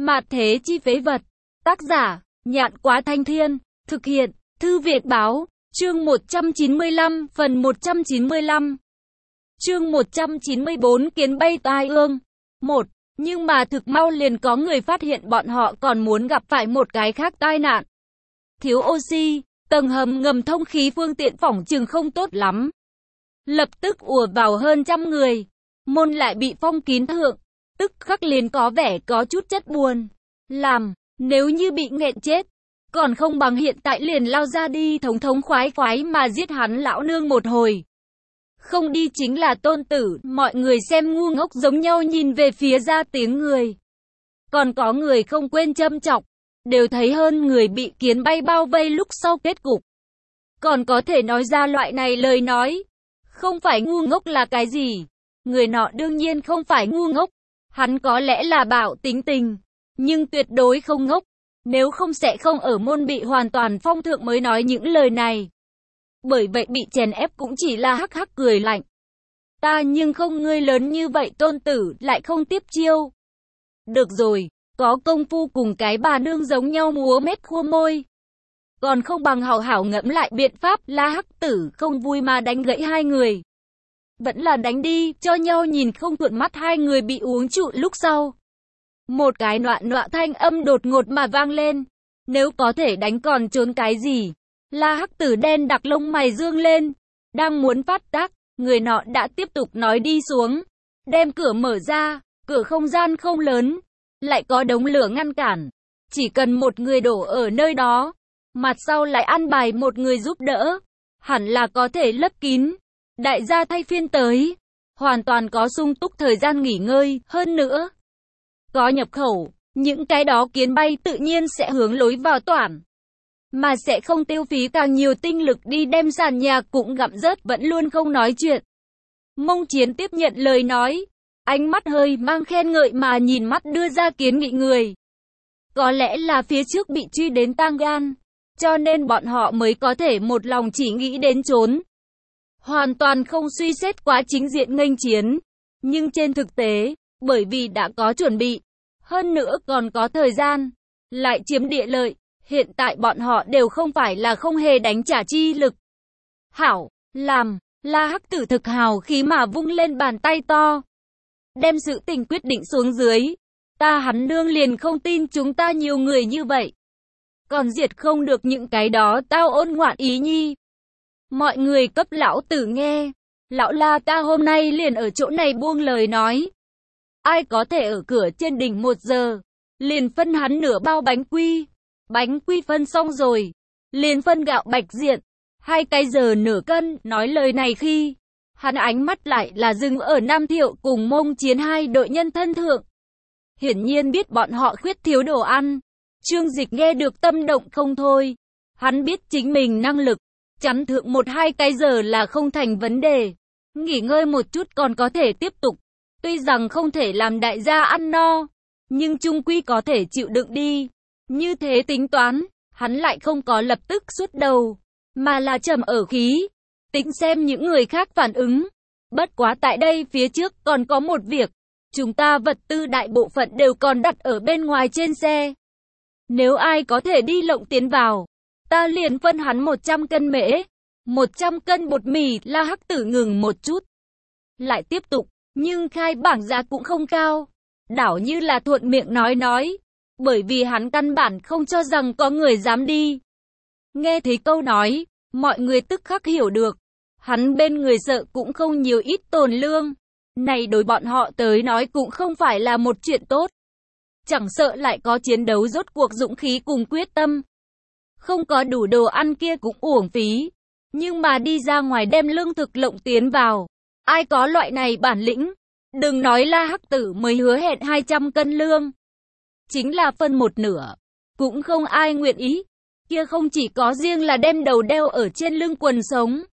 Mạt thế chi phế vật. Tác giả, Nhạn Quá Thanh Thiên. Thực hiện, Thư Việt Báo. Chương 195, phần 195. Chương 194 Kiến bay tai ương. 1. Nhưng mà thực mau liền có người phát hiện bọn họ còn muốn gặp phải một cái khác tai nạn. Thiếu oxy, tầng hầm ngầm thông khí phương tiện phỏng chừng không tốt lắm. Lập tức ùa vào hơn trăm người. Môn lại bị phong kín thượng. Tức khắc liền có vẻ có chút chất buồn. Nếu như bị nghẹn chết, còn không bằng hiện tại liền lao ra đi thống thống khoái khoái mà giết hắn lão nương một hồi. Không đi chính là tôn tử, mọi người xem ngu ngốc giống nhau nhìn về phía ra tiếng người. Còn có người không quên châm chọc, đều thấy hơn người bị kiến bay bao vây lúc sau kết cục. Còn có thể nói ra loại này lời nói, không phải ngu ngốc là cái gì? Người nọ đương nhiên không phải ngu ngốc, hắn có lẽ là bạo tính tình, nhưng tuyệt đối không ngốc, nếu không sẽ không ở môn bị hoàn toàn phong thượng mới nói những lời này. Bởi vậy bị chèn ép cũng chỉ là hắc hắc cười lạnh. Ta nhưng không ngươi lớn như vậy tôn tử, lại không tiếp chiêu. Được rồi, có công phu cùng cái bà nương giống nhau múa mét khua môi. Còn không bằng hảo hảo ngẫm lại biện pháp. La Hắc Tử không vui mà đánh gãy hai người. Vẫn là đánh đi, cho nhau nhìn không thuận mắt hai người bị uống trụ lúc sau. Một cái nọa nọa thanh âm đột ngột mà vang lên. Nếu có thể đánh còn trốn cái gì? La Hắc Tử đen đặc lông mày dương lên. Đang muốn phát tác, người nọ đã tiếp tục nói đi xuống. Đem cửa mở ra, cửa không gian không lớn. Lại có đống lửa ngăn cản. Chỉ cần một người đổ ở nơi đó. Mặt sau lại ăn bài một người giúp đỡ. Hẳn là có thể lấp kín. Đại gia thay phiên tới. Hoàn toàn có sung túc thời gian nghỉ ngơi. Hơn nữa, có nhập khẩu. Những cái đó kiến bay tự nhiên sẽ hướng lối vào toản. Mà sẽ không tiêu phí càng nhiều tinh lực đi đem sàn nhà cũng gặm rớt vẫn luôn không nói chuyện. Mông Chiến tiếp nhận lời nói. Ánh mắt hơi mang khen ngợi mà nhìn mắt đưa ra kiến nghị người. Có lẽ là phía trước bị truy đến tang gan. Cho nên bọn họ mới có thể một lòng chỉ nghĩ đến trốn. Hoàn toàn không suy xét quá chính diện nghênh chiến. Nhưng trên thực tế, bởi vì đã có chuẩn bị, hơn nữa còn có thời gian, lại chiếm địa lợi, hiện tại bọn họ đều không phải là không hề đánh trả chi lực. Hảo, làm, La Hắc Tử thực hào khí mà vung lên bàn tay to. Đem sự tình quyết định xuống dưới. Ta hắn nương liền không tin chúng ta nhiều người như vậy. Còn diệt không được những cái đó tao ôn ngoạn ý nhi. Mọi người cấp lão tử nghe. Lão La ta hôm nay liền ở chỗ này buông lời nói. Ai có thể ở cửa trên đỉnh 1 giờ. Liền phân hắn nửa bao bánh quy. Bánh quy phân xong rồi. Liền phân gạo bạch diện. 2 cái giờ nửa cân. Nói lời này khi hắn ánh mắt lại là dừng ở Nam Thiệu cùng Mông Chiến hai đội nhân thân thượng. Hiển nhiên biết bọn họ khuyết thiếu đồ ăn. Trương Dịch nghe được tâm động không thôi. Hắn biết chính mình năng lực. Chắn thượng 1-2 cái giờ là không thành vấn đề. Nghỉ ngơi một chút còn có thể tiếp tục. Tuy rằng không thể làm đại gia ăn no. Nhưng chung quy có thể chịu đựng đi. Như thế tính toán. Hắn lại không có lập tức sút đầu. Mà là trầm ở khí. Tính xem những người khác phản ứng. Bất quá tại đây phía trước còn có một việc. Chúng ta vật tư đại bộ phận đều còn đặt ở bên ngoài trên xe. Nếu ai có thể đi lộng tiến vào, ta liền phân hắn 100 cân mễ, 100 cân bột mì. La Hắc Tử ngừng một chút. Lại tiếp tục, nhưng khai bảng giá cũng không cao. Đảo như là thuận miệng nói. Bởi vì hắn căn bản không cho rằng có người dám đi. Nghe thấy câu nói, mọi người tức khắc hiểu được. Hắn bên người sợ cũng không nhiều ít tồn lương. Này đối bọn họ tới nói cũng không phải là một chuyện tốt. Chẳng sợ lại có chiến đấu rốt cuộc dũng khí cùng quyết tâm. Không có đủ đồ ăn kia cũng uổng phí. Nhưng mà đi ra ngoài đem lương thực lộng tiến vào. Ai có loại này bản lĩnh? Đừng nói La Hắc Tử mới hứa hẹn 200 cân lương. Chính là phân 1/2. Cũng không ai nguyện ý. Kia không chỉ có riêng là đem đầu đeo ở trên lưng quần sống.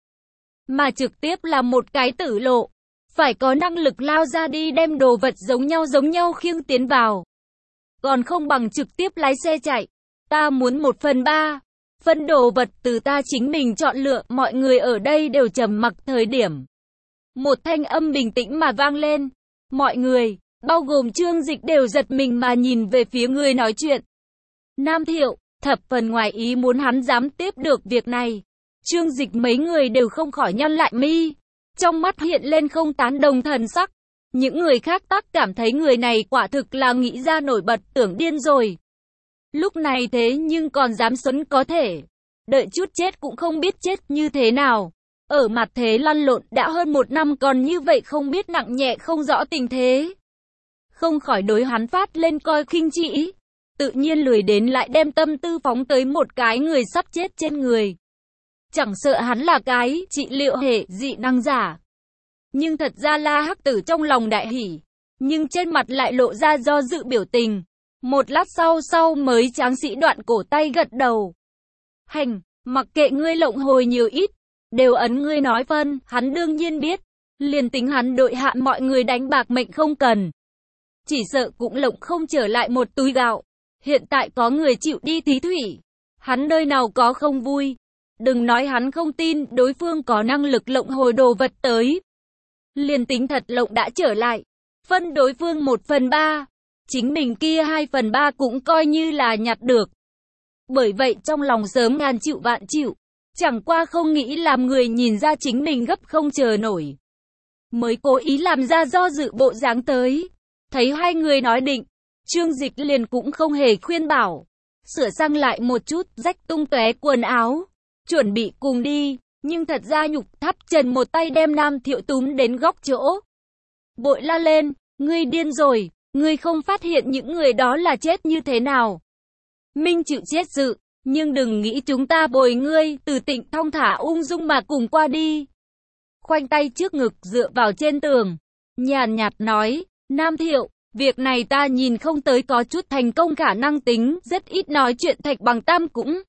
Mà trực tiếp là một cái tử lộ. Phải có năng lực lao ra đi đem đồ vật giống nhau khiêng tiến vào. Còn không bằng trực tiếp lái xe chạy. Ta muốn 1/3. Phân đồ vật từ ta chính mình chọn lựa. Mọi người ở đây đều trầm mặc thời điểm. Một thanh âm bình tĩnh mà vang lên. Mọi người, bao gồm Trương Dịch đều giật mình mà nhìn về phía người nói chuyện. Nam Thiệu, thập phần ngoài ý muốn hắn dám tiếp được việc này. Trương Dịch mấy người đều không khỏi nhăn lại mi, trong mắt hiện lên không tán đồng thần sắc. Những người khác tác cảm thấy người này quả thực là nghĩ ra nổi bật, tưởng điên rồi. Lúc này thế nhưng còn dám xuẩn có thể. Đợi chút chết cũng không biết chết như thế nào. Ở mặt thế lăn lộn đã hơn 1 năm còn như vậy không biết nặng nhẹ không rõ tình thế. Không khỏi đối hắn phát lên coi khinh chỉ. Tự nhiên lười đến lại đem tâm tư phóng tới một cái người sắp chết trên người. Chẳng sợ hắn là cái trị liệu hệ dị năng giả. Nhưng thật ra La Hắc Tử trong lòng đại hỉ. Nhưng trên mặt lại lộ ra do dự biểu tình. Một lát sau mới tráng sĩ đoạn cổ tay gật đầu. Hành, mặc kệ ngươi lộng hồi nhiều ít. Đều ấn ngươi nói phân, hắn đương nhiên biết. Liền tính hắn đội hạ mọi người đánh bạc mệnh không cần. Chỉ sợ cũng lộng không trở lại một túi gạo. Hiện tại có người chịu đi thí thủy. Hắn nơi nào có không vui. Đừng nói hắn không tin đối phương có năng lực lộng hồi đồ vật tới. Liền tính thật lộng đã trở lại. Phân đối phương 1/3. Chính mình kia 2/3 cũng coi như là nhặt được. Bởi vậy trong lòng sớm ngàn chịu vạn chịu. Chẳng qua không nghĩ làm người nhìn ra chính mình gấp không chờ nổi. Mới cố ý làm ra do dự bộ dáng tới. Thấy hai người nói định. Trương Dịch liền cũng không hề khuyên bảo. Sửa sang lại một chút, rách tung tóe quần áo. Chuẩn bị cùng đi. Nhưng thật ra Nhục Tháp Trần một tay đem Nam Thiệu túm đến góc chỗ. Bội la lên, ngươi điên rồi, ngươi không phát hiện những người đó là chết như thế nào. Minh chịu chết dự, nhưng đừng nghĩ chúng ta bồi ngươi, Từ Tịnh thong thả ung dung mà cùng qua đi. Khoanh tay trước ngực dựa vào trên tường, nhàn nhạt nói, Nam Thiệu, việc này ta nhìn không tới có chút thành công khả năng tính, rất ít nói chuyện. Thạch Bằng Tam cũng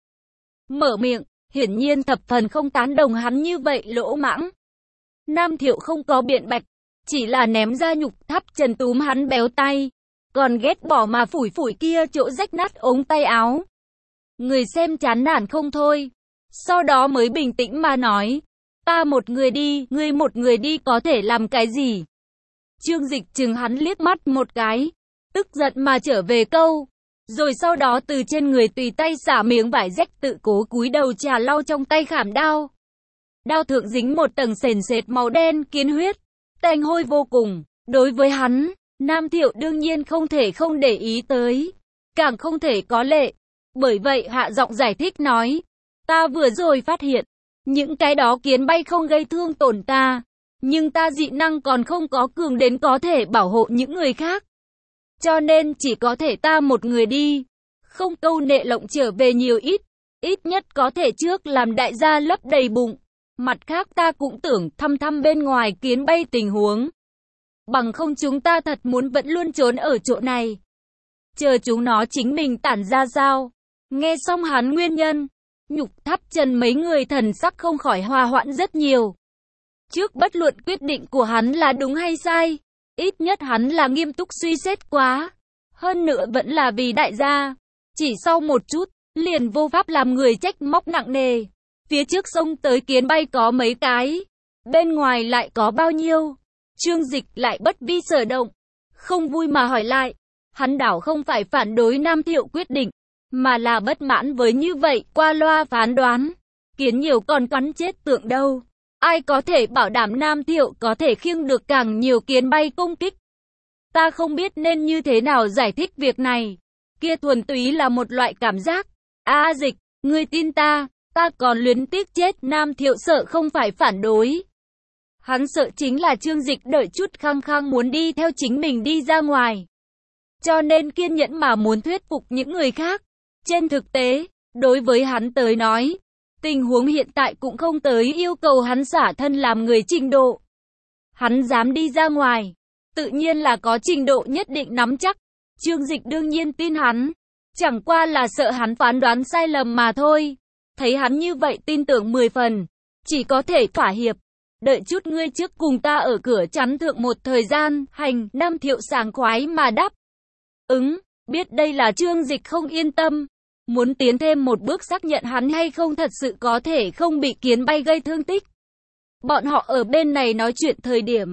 mở miệng. Hiển nhiên thập phần không tán đồng hắn như vậy lỗ mãng. Nam Thiệu không có biện bạch, chỉ là ném ra Nhục Tháp Trần túm hắn béo tay, còn ghét bỏ mà phủi phủi kia chỗ rách nát ống tay áo. Người xem chán nản không thôi, sau đó mới bình tĩnh mà nói, ta một người đi, ngươi một người đi có thể làm cái gì? Trương Dịch chừng hắn liếc mắt một cái, tức giận mà trở về câu. Rồi sau đó từ trên người tùy tay xả miếng vải rách tự cố cúi đầu trà lau trong tay khảm đao. Đao thượng dính một tầng sền sệt màu đen kiến huyết, tanh hôi vô cùng. Đối với hắn, Nam Thiệu đương nhiên không thể không để ý tới, càng không thể có lệ. Bởi vậy hạ giọng giải thích nói, ta vừa rồi phát hiện, những cái đó kiến bay không gây thương tổn ta, nhưng ta dị năng còn không có cường đến có thể bảo hộ những người khác. Cho nên chỉ có thể ta một người đi, không câu nệ lộng trở về nhiều ít nhất có thể trước làm đại gia lấp đầy bụng. Mặt khác ta cũng tưởng thăm thăm bên ngoài kiến bay tình huống. Bằng không chúng ta thật muốn vẫn luôn trốn ở chỗ này. Chờ chúng nó chính mình tản ra sao. Nghe xong hắn nguyên nhân, Nhục Tháp Trần mấy người thần sắc không khỏi hòa hoãn rất nhiều. Trước bất luận quyết định của hắn là đúng hay sai. Ít nhất hắn là nghiêm túc suy xét quá. Hơn nữa vẫn là vì đại gia. Chỉ sau một chút, liền vô pháp làm người trách móc nặng nề. Phía trước sông tới kiến bay có mấy cái. Bên ngoài lại có bao nhiêu. Trương Dịch lại bất vi sở động. Không vui mà hỏi lại. Hắn đảo không phải phản đối Nam Thiệu quyết định. Mà là bất mãn với như vậy qua loa phán đoán. Kiến nhiều còn cắn chết tượng đâu. Ai có thể bảo đảm Nam Thiệu có thể khiêng được càng nhiều kiến bay công kích? Ta không biết nên như thế nào giải thích việc này. Kia thuần túy là một loại cảm giác. Dịch, ngươi tin ta, ta còn luyến tiếc chết. Nam Thiệu sợ không phải phản đối. Hắn sợ chính là Trương Dịch đợi chút khăng khăng muốn đi theo chính mình đi ra ngoài. Cho nên kiên nhẫn mà muốn thuyết phục những người khác. Trên thực tế, đối với hắn tới nói, tình huống hiện tại cũng không tới yêu cầu hắn xả thân làm người trình độ. Hắn dám đi ra ngoài, tự nhiên là có trình độ nhất định nắm chắc. Trương Dịch đương nhiên tin hắn, chẳng qua là sợ hắn phán đoán sai lầm mà thôi. Thấy hắn như vậy tin tưởng 10 phần, chỉ có thể thỏa hiệp. Đợi chút ngươi trước cùng ta ở cửa chắn thượng một thời gian. Hành. Nam Thiệu sảng khoái mà đáp. Biết đây là Trương Dịch không yên tâm. Muốn tiến thêm một bước xác nhận hắn hay không thật sự có thể không bị kiến bay gây thương tích. Bọn họ ở bên này nói chuyện thời điểm,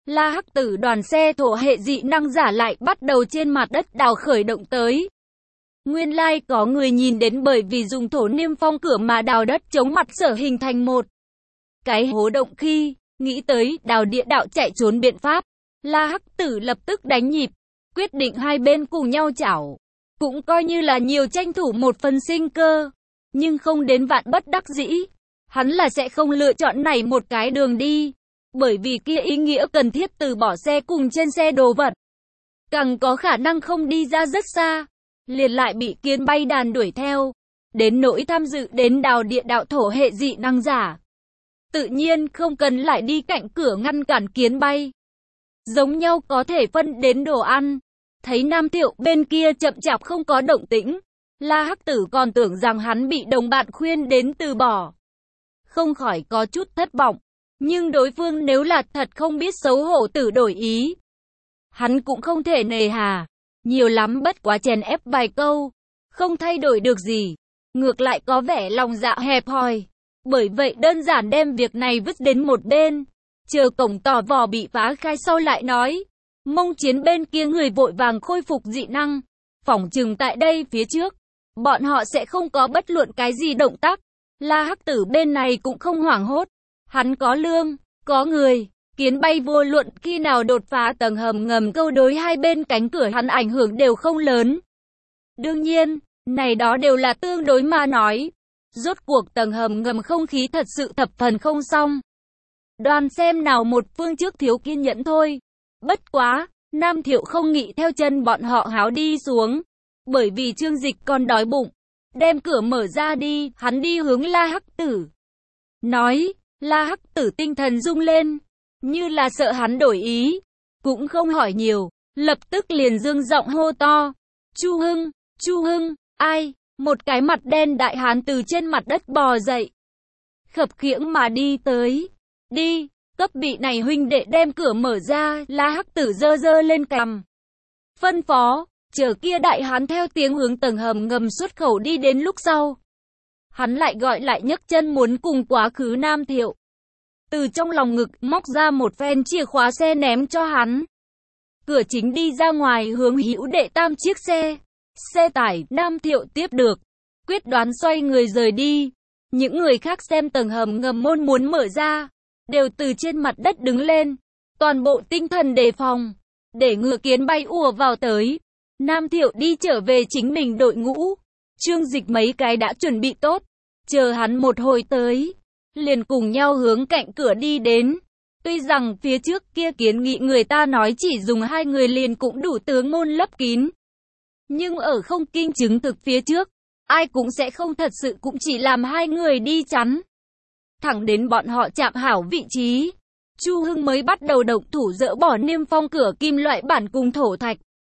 La Hắc Tử đoàn xe thổ hệ dị năng giả lại bắt đầu trên mặt đất đào khởi động tới. Nguyên lai có người nhìn đến bởi vì dùng thổ niêm phong cửa mà đào đất chống mặt sở hình thành một cái hố động khi nghĩ tới đào địa đạo chạy trốn biện pháp. La Hắc Tử lập tức đánh nhịp, quyết định hai bên cùng nhau chảo. Cũng coi như là nhiều tranh thủ một phần sinh cơ, nhưng không đến vạn bất đắc dĩ. Hắn là sẽ không lựa chọn này một cái đường đi, bởi vì kia ý nghĩa cần thiết từ bỏ xe cùng trên xe đồ vật. Càng có khả năng không đi ra rất xa, liền lại bị kiến bay đàn đuổi theo. Đến nỗi tham dự đến đào địa đạo thổ hệ dị năng giả, tự nhiên không cần lại đi cạnh cửa ngăn cản kiến bay. Giống nhau có thể phân đến đồ ăn. Thấy Nam Thiệu bên kia chậm chạp không có động tĩnh, La Hắc Tử còn tưởng rằng hắn bị đồng bạn khuyên đến từ bỏ. Không khỏi có chút thất vọng, nhưng đối phương nếu là thật không biết xấu hổ tự đổi ý, hắn cũng không thể nề hà, nhiều lắm bất quá chèn ép vài câu, không thay đổi được gì, ngược lại có vẻ lòng dạ hẹp hòi. Bởi vậy đơn giản đem việc này vứt đến một bên, chờ cổng tò vò bị phá khai sau lại nói. Mông Chiến bên kia người vội vàng khôi phục dị năng, phỏng chừng tại đây phía trước, bọn họ sẽ không có bất luận cái gì động tác. La Hắc Tử bên này cũng không hoảng hốt, hắn có lương, có người, kiến bay vô luận khi nào đột phá tầng hầm ngầm câu đối hai bên cánh cửa hắn ảnh hưởng đều không lớn. Đương nhiên, này đó đều là tương đối mà nói, rốt cuộc tầng hầm ngầm không khí thật sự thập phần không xong. Đoàn xem nào một phương trước thiếu kiên nhẫn thôi. Bất quá, Nam Thiệu không nghĩ theo chân bọn họ háo đi xuống, bởi vì Trương Dịch còn đói bụng. Đem cửa mở ra đi, hắn đi hướng La Hắc Tử. Nói, La Hắc Tử tinh thần rung lên, như là sợ hắn đổi ý, cũng không hỏi nhiều, lập tức liền dương giọng hô to. Chu Hưng, ai? Một cái mặt đen đại hán từ trên mặt đất bò dậy, khập khiễng mà đi tới. Đi! Cấp vị này huynh đệ đem cửa mở ra, La Hắc Tử giơ giơ lên cằm. Phân phó, chờ kia đại hán theo tiếng hướng tầng hầm ngầm xuất khẩu đi đến lúc sau. Hắn lại gọi lại nhấc chân muốn cùng quá khứ Nam Thiệu. Từ trong lòng ngực móc ra một phen chìa khóa xe ném cho hắn. Cửa chính đi ra ngoài hướng hữu đệ tam chiếc xe. Xe tải Nam Thiệu tiếp được, quyết đoán xoay người rời đi. Những người khác xem tầng hầm ngầm môn muốn mở ra, đều từ trên mặt đất đứng lên, toàn bộ tinh thần đề phòng, để ngừa kiến bay ùa vào tới. Nam Thiệu đi trở về chính mình đội ngũ, Trương Dịch mấy cái đã chuẩn bị tốt, chờ hắn một hồi tới, liền cùng nhau hướng cạnh cửa đi đến. Tuy rằng phía trước kia kiến nghị người ta nói chỉ dùng hai người liền cũng đủ tướng môn lấp kín, nhưng ở không kinh chứng thực phía trước, ai cũng sẽ không thật sự cũng chỉ làm hai người đi chắn. Thẳng đến bọn họ chạm hảo vị trí, Chu Hưng mới bắt đầu động thủ dỡ bỏ niêm phong cửa kim loại bản cùng thổ thạch.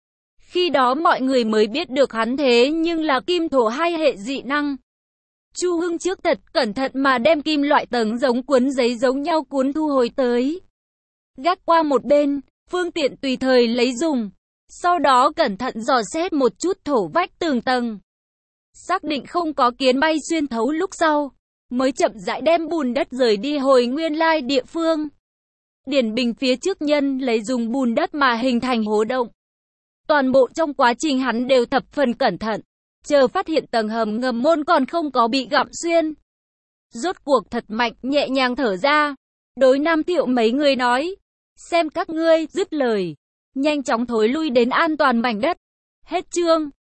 Khi đó mọi người mới biết được hắn thế nhưng là kim thổ hai hệ dị năng. Chu Hưng trước thật cẩn thận mà đem kim loại tầng giống cuốn giấy giống nhau cuốn thu hồi tới. Gác qua một bên, phương tiện tùy thời lấy dùng. Sau đó cẩn thận dò xét một chút thổ vách tường tầng. Xác định không có kiến bay xuyên thấu lúc sau, mới chậm rãi đem bùn đất rời đi hồi nguyên lai địa phương. Điển Bình phía trước nhân lấy dùng bùn đất mà hình thành hố động. Toàn bộ trong quá trình hắn đều thập phần cẩn thận, chờ phát hiện tầng hầm ngầm môn còn không có bị gặm xuyên. Rốt cuộc thật mạnh nhẹ nhàng thở ra, đối Nam Thiệu mấy người nói, xem các ngươi, dứt lời, nhanh chóng thối lui đến an toàn mảnh đất. Hết chương.